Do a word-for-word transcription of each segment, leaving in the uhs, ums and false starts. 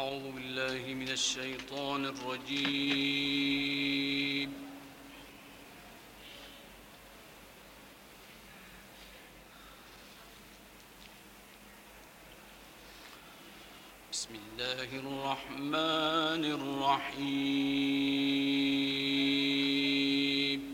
أعوذ بالله من الشيطان الرجيم. بسم الله الرحمن الرحيم.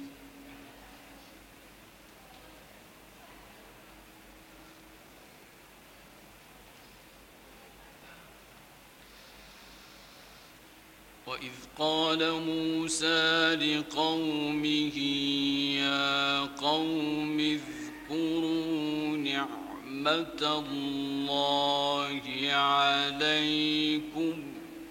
وإذ قال موسى لقومه يا قوم اذكروا نعمة الله عليكم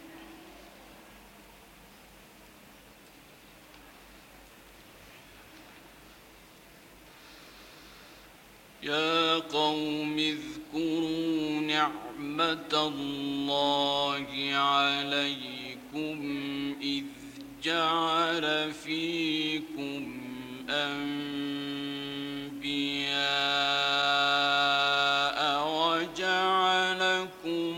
يا قوم اذكروا نعمة الله عليكم إذ جعل فيكم أنبياء وجعلكم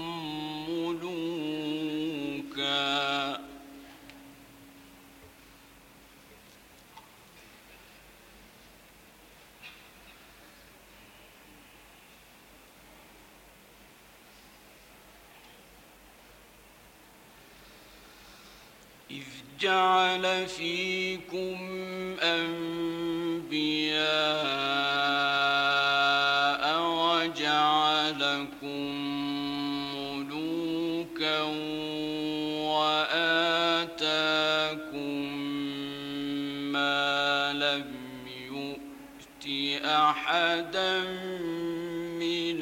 ملوكا إذ جعل فيكم أنبياء وجعلكم ملوكا وآتاكم ما لم يؤت أحدا من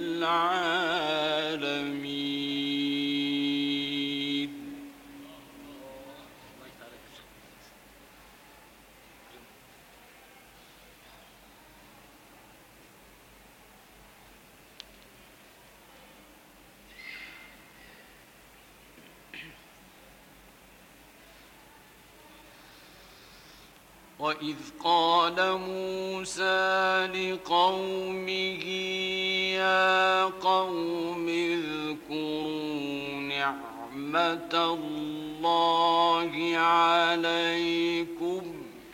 العالمين. وإذ قال موسى لقومه يا قوم اذكروا نعمة الله عليكم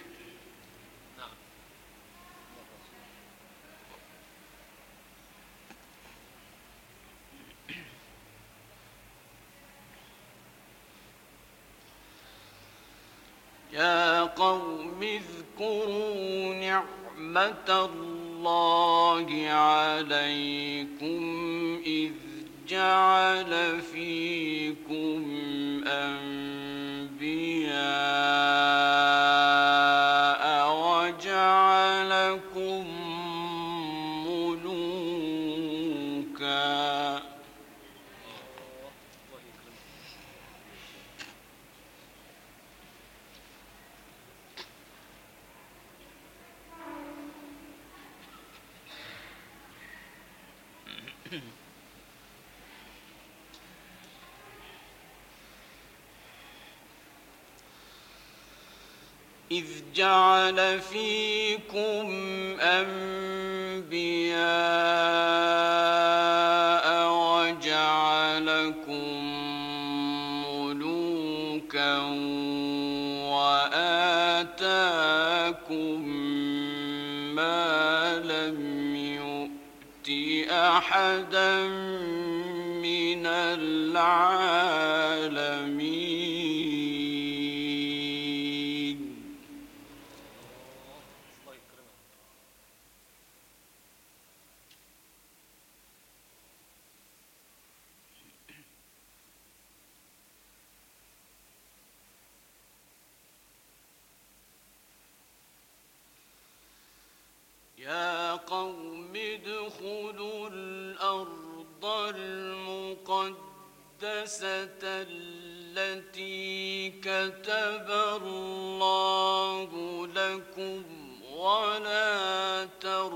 يا قوم اذكروا نعمة الله عليكم إذ جعل فيكم أنبياء وجعلكم ملوكا إذ جعل فيكم أنبياء وجعلكم ملوكا وآتاكم ما لم يؤت أحدا من العالمين. يا قوم ادخلوا الأرض المقدسة التي كتب الله لكم ولا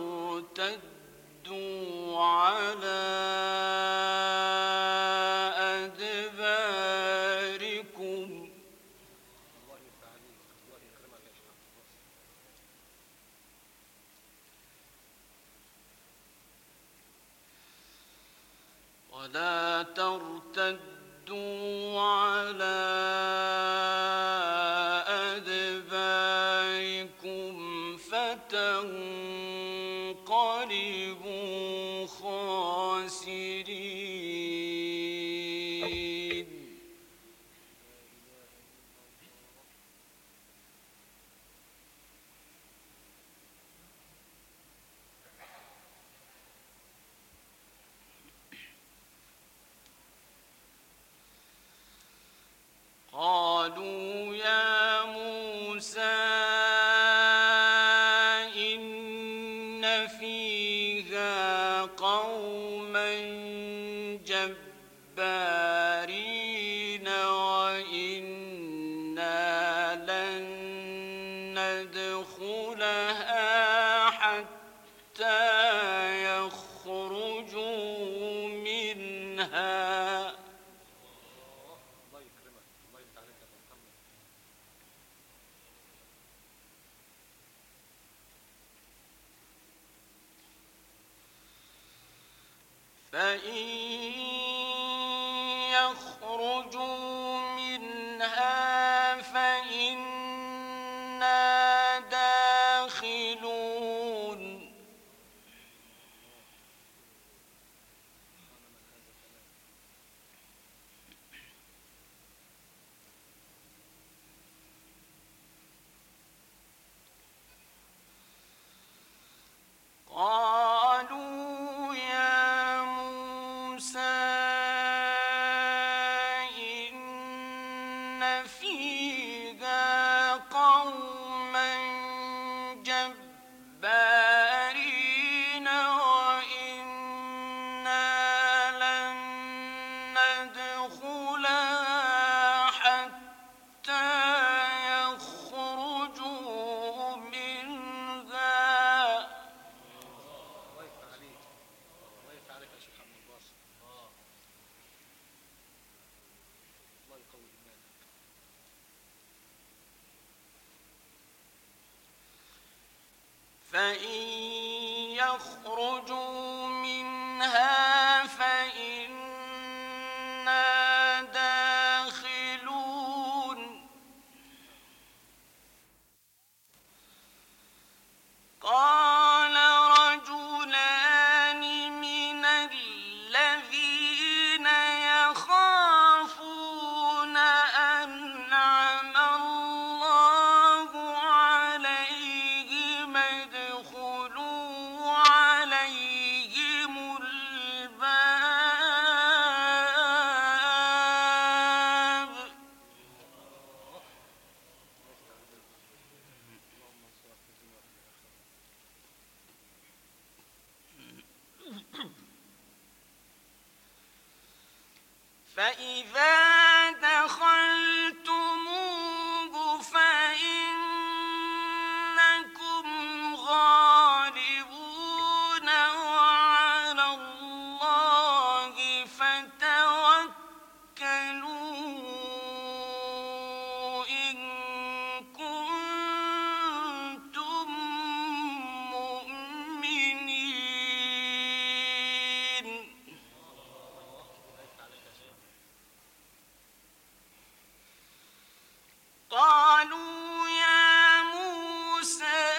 ترتدوا على أدباركم ولا ترتدوا على أدباركم فتنقلبوا خاسرين. قالوا يا موسى إن فيها قوما جبارين وإنا لن ندخلها حتى يخرجوا منها. فإن يخرجوا منها فإنا داخلون. قالوا يا موسى إن فيها قوما جبارين وإنا لن ندخلها حتى يخرجوا منها. فإن يخرجوا منها فإنا داخلون. قال رجلان من الذين يخافون أنعم الله عليهم ادخلوا عليهم الباب. فإذا دخلتموه فإنكم غالبون وعلى الله فتوكلوا إن كنتم مؤمنين. قالوا يا موسى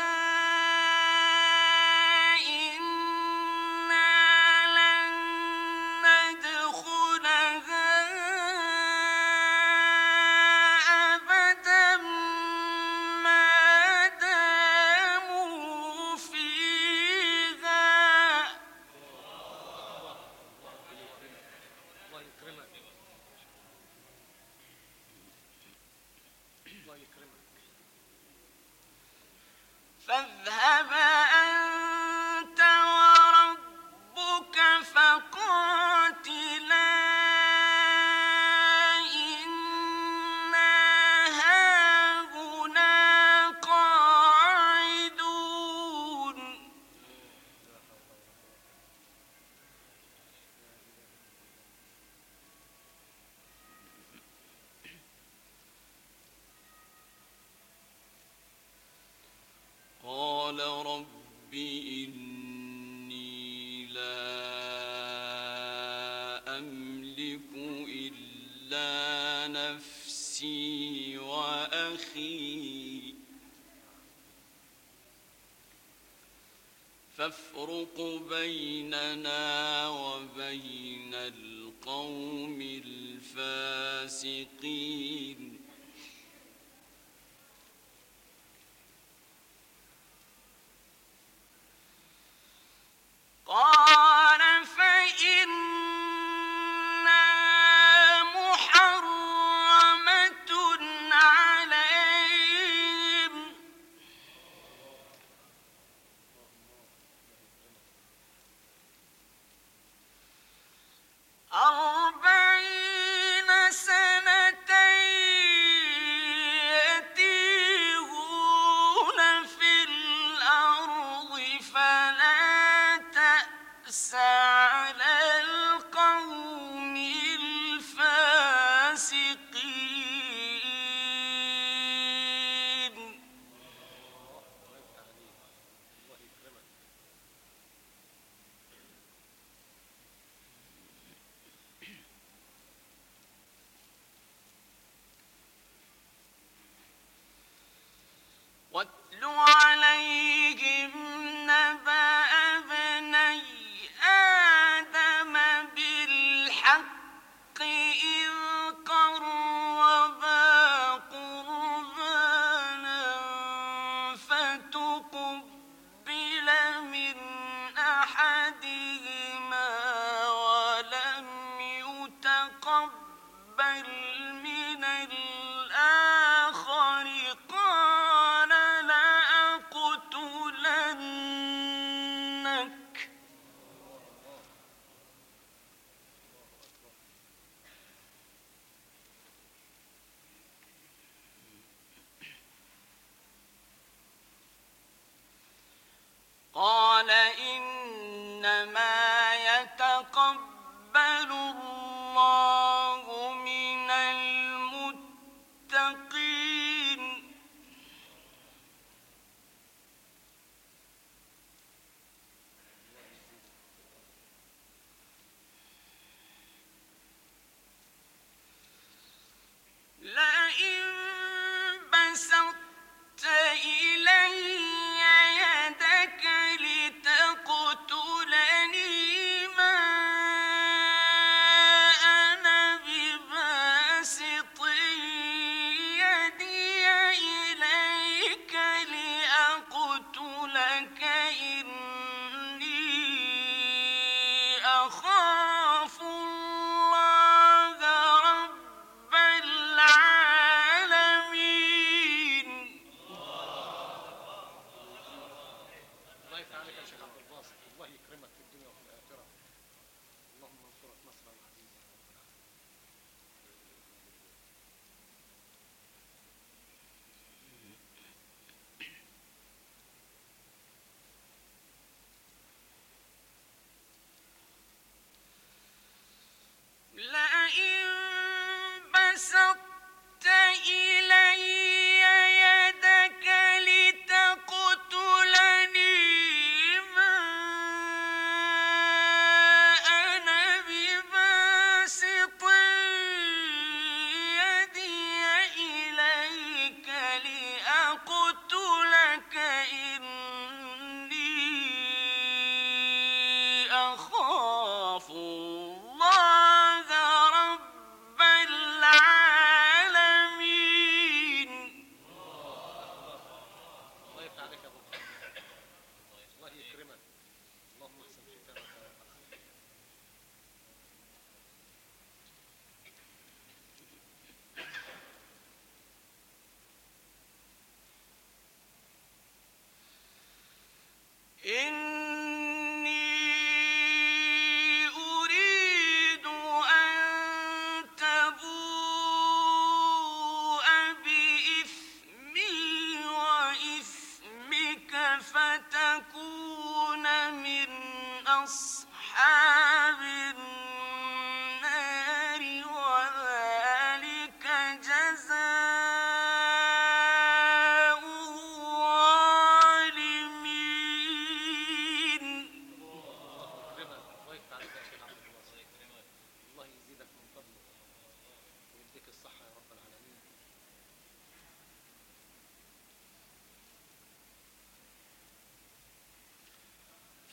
إنا لن ندخلها أبدا ما داموا فيها. فاذهب أنت وربك فقاتلا إنا هاهنا قاعدون. قال رب أملك إلا نفسي وأخي فافرق بيننا وبين القوم الفاسقين. قال فإنها محرمة عليهم أربعين سنة يتيهون في الأرض فلا تأس على القوم الفاسقين. واتل عليهم نبأ ابني آدم بالحق إذ قربا قربانا فتقبل من أحدهما ولم يتقبل من الآخر قال لأقتلنك. قال إنما يتقبل الله من المتقين. لئن بسطت إلي يدك لتقتلني ما أنا بباسط يدي إليك لأقتلك إني أخاف الله رب العالمين. الله يفتح عليك يا شيخ عبد الباسط، الله يكرمك في الدنيا وفي الآخرة. اللهم انصرك نصرا عزيزا. لئن بسطت إلي يدك لتقتلني ما أنا بباسط يدي إليك لأقتلك إني أخاف الله رب العالمين. الله يفتح عليك يا ابو محمد، الله يكرمك. اللهم احسن ختامك يا رب. إني أريد أن تبوء بإثمي وإثمك فتكون من أصحاب النار وذلك جزاء الظالمين.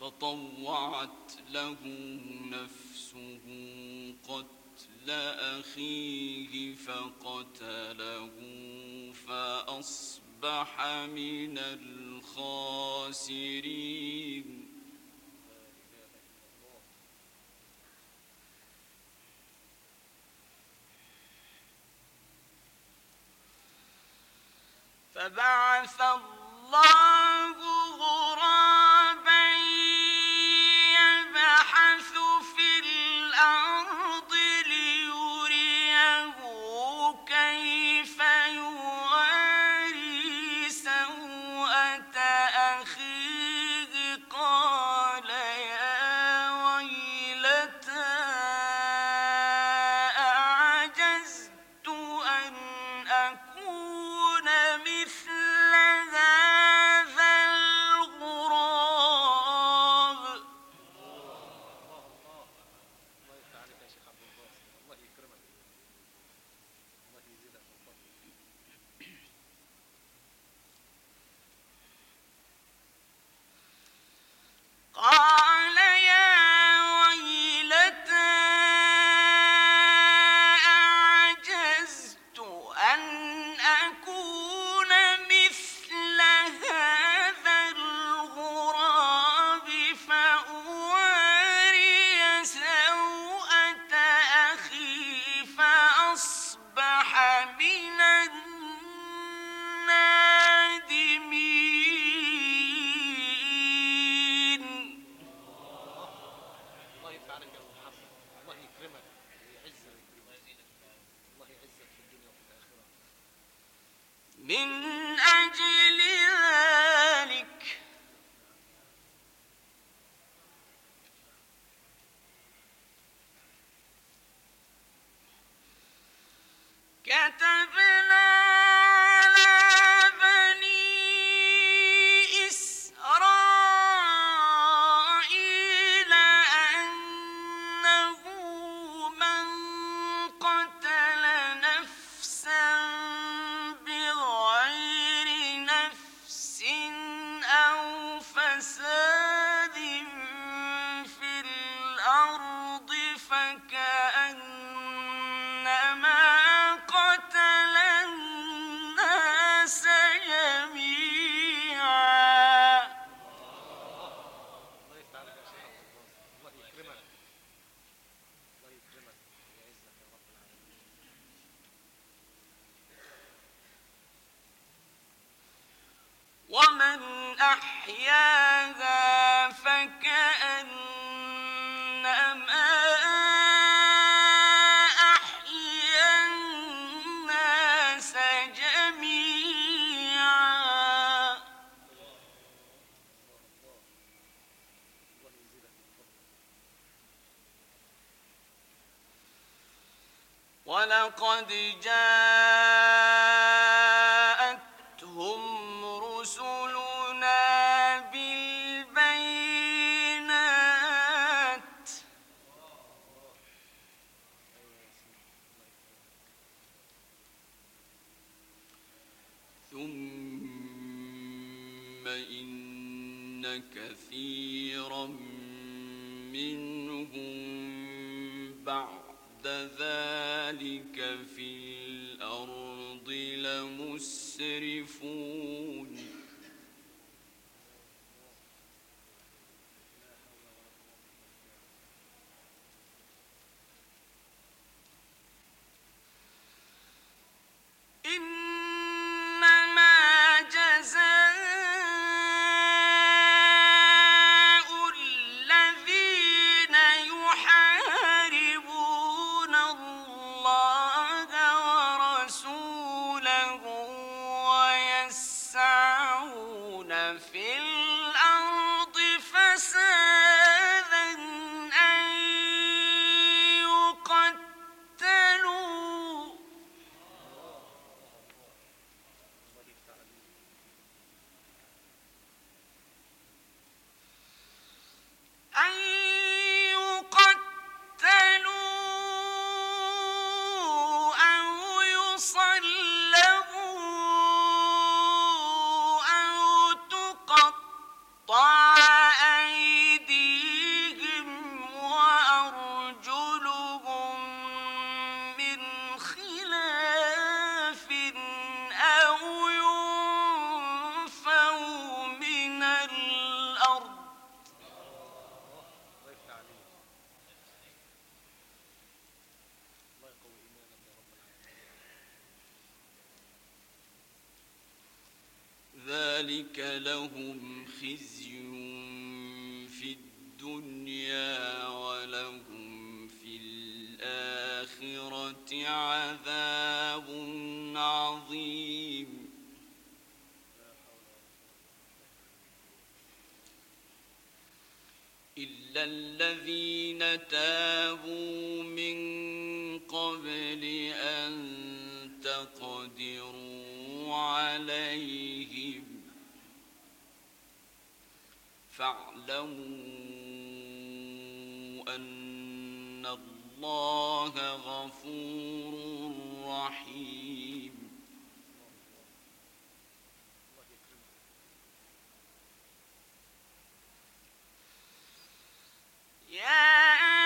فطوعت له نفسه قتل أخيه فقتله فأصبح من الخاسرين. فبعث الله غرابا يبحث في الأرض ليريه كيف يواري سوءة أخيه قال يا ويلتى أعجزت أن أكون مثل هذا الغراب. الله يفتح عليك يا شيخ عبد الباسط، الله يكرمك، الله يزيدك من فضله. قال يا ويلتى أعجزت أن أكون مثل هذا الغراب فأواري سوءة أخي فأصبح من النادمين. الله يفتح عليك يا أبو محمد، الله يكرمك ويعزك، الله يعزك في الدنيا وفي الآخرة. من أجل ذلك كتبنا على بني إسرائيل أنه من قتل نفسا بغير نفس أو فساد في الأرض فكأنما قتل الناس جميعا. الله يفتح عليك يا شيخ عبد الباسط، الله يكرمك، الله يكرمك ويعزك يا رب العالمين. ومن أحياها فكأنما أحيا الناس جميعا. الله يزيدك من فضله. ولقد جاءتهم رسلنا بالبينات ثم إن كثيرا منهم بعد ذلك في الأرض لمسرفون. إنما جزاء الذين يحاربون الله ورسوله ويسعون في الأرض فسادا أن يقتلوا الله يفتح عليك. أن يقتلوا أو يصلبوا أو تقطع أيديهم ذلك لهم خزي في الدنيا ولهم في الآخرة عذاب عظيم. إلا الذين تابوا من قبل أن تقدروا عليهم فاعلموا أن الله غفور رحيم. يا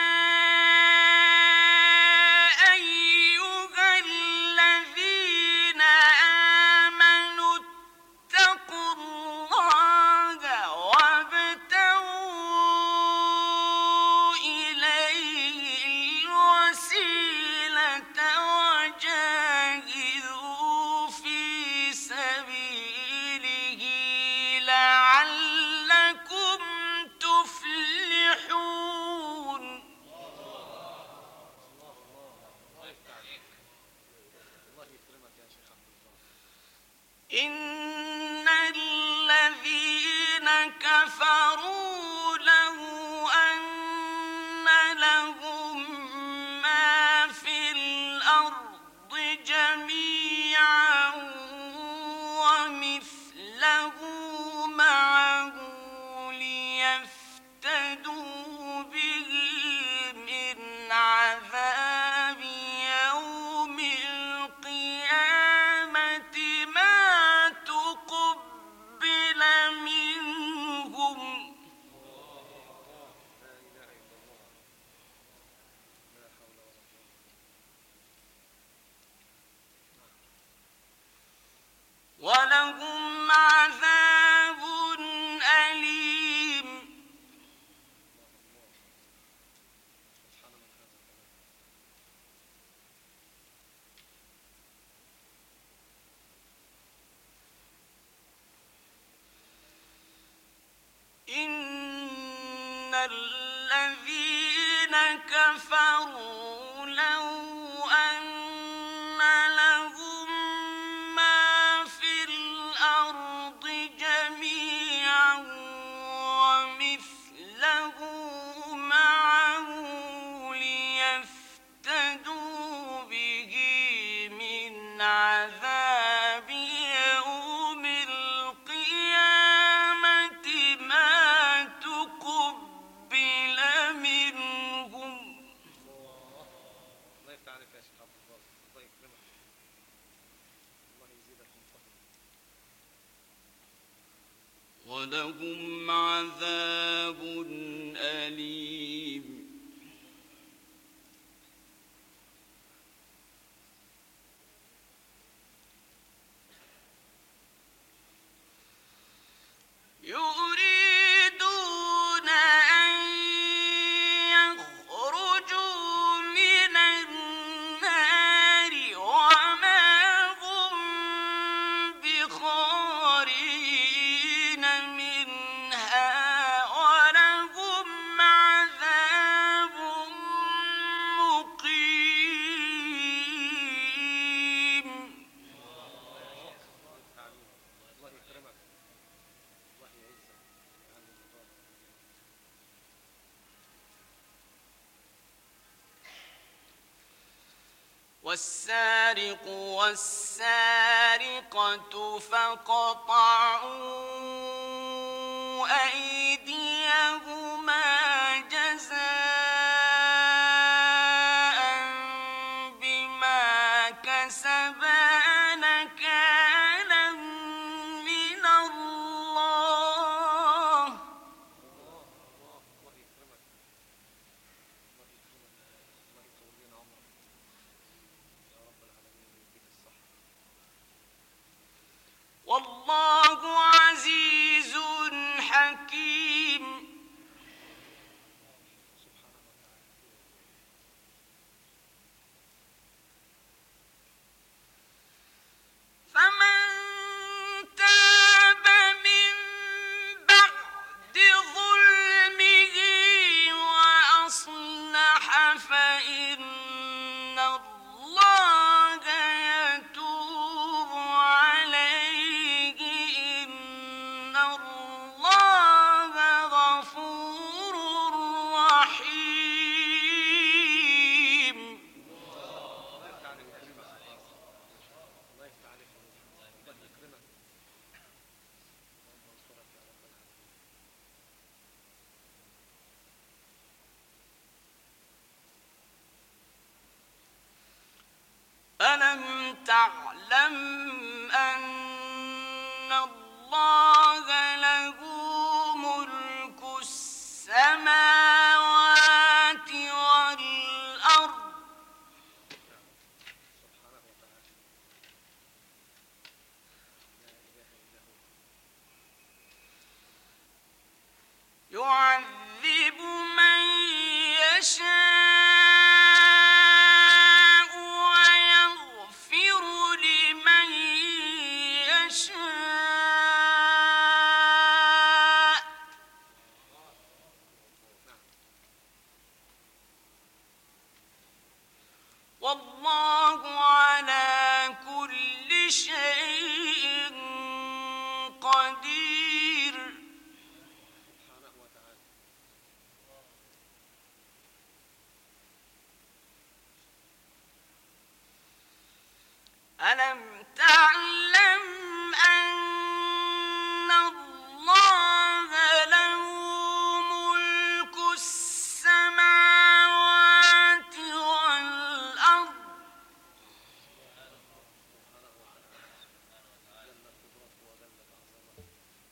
إن الذين كفروا لو أن لهم ما في الأرض جميعا ومثله معه ليفتدوا به من عذاب يوم القيامة ما تقبل منهم ولهم عذاب أليم. إن الذين كفروا لو أن لهم ما في الأرض جميعا ومثله معه ليفتدوا به من عذاب يوم القيامة ما تقبل منهم الله يفتح عليك يا شيخ عبد الباسط، الله يكرمك، الله يزيدك من فضله. ولهم عذاب أليم. يريدون أن يخرجوا من النار وما هم بخارجين منها ولهم عذاب مقيم. الله يكرمك، الله يعزك يا عم البطاقة. والسارق والسارقة فاقطعوا أيديهما جزاء بما كسبا نكالا من الله. الله يكرمك، الله يكرمك، الله يطول لنا عمرك يا رب العالمين ويديك الصحة. والله عزيز حكيم. سبحانه وتعالى. فمن تاب فإن الله يتوب عليه إن الله غفور رحيم. الله يفتح عليك يا كريم. الله يفتح عليك يا رب. الله يكرمك. اللهم انصرك يا رب العالمين. ألم تعلم أن الله له ملك السماوات والأرض سبحانه وتعالى. لا إله إلا هو. يعذب من يشاء ويغفر لمن يشاء والله على كل شيء قدير. سبحانه وتعالى. ألم تعلم أن الله له ملك السماوات والأرض جل قدرته وجلت عظمته.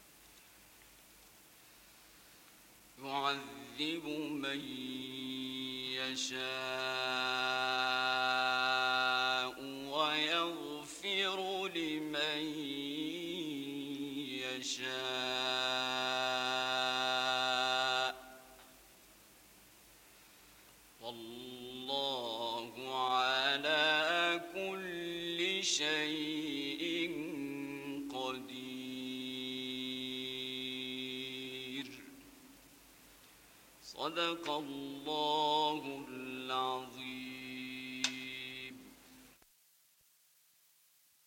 يعذب من يشاء ويغفر لمن يشاء والله على كل شيء قدير. صدق الله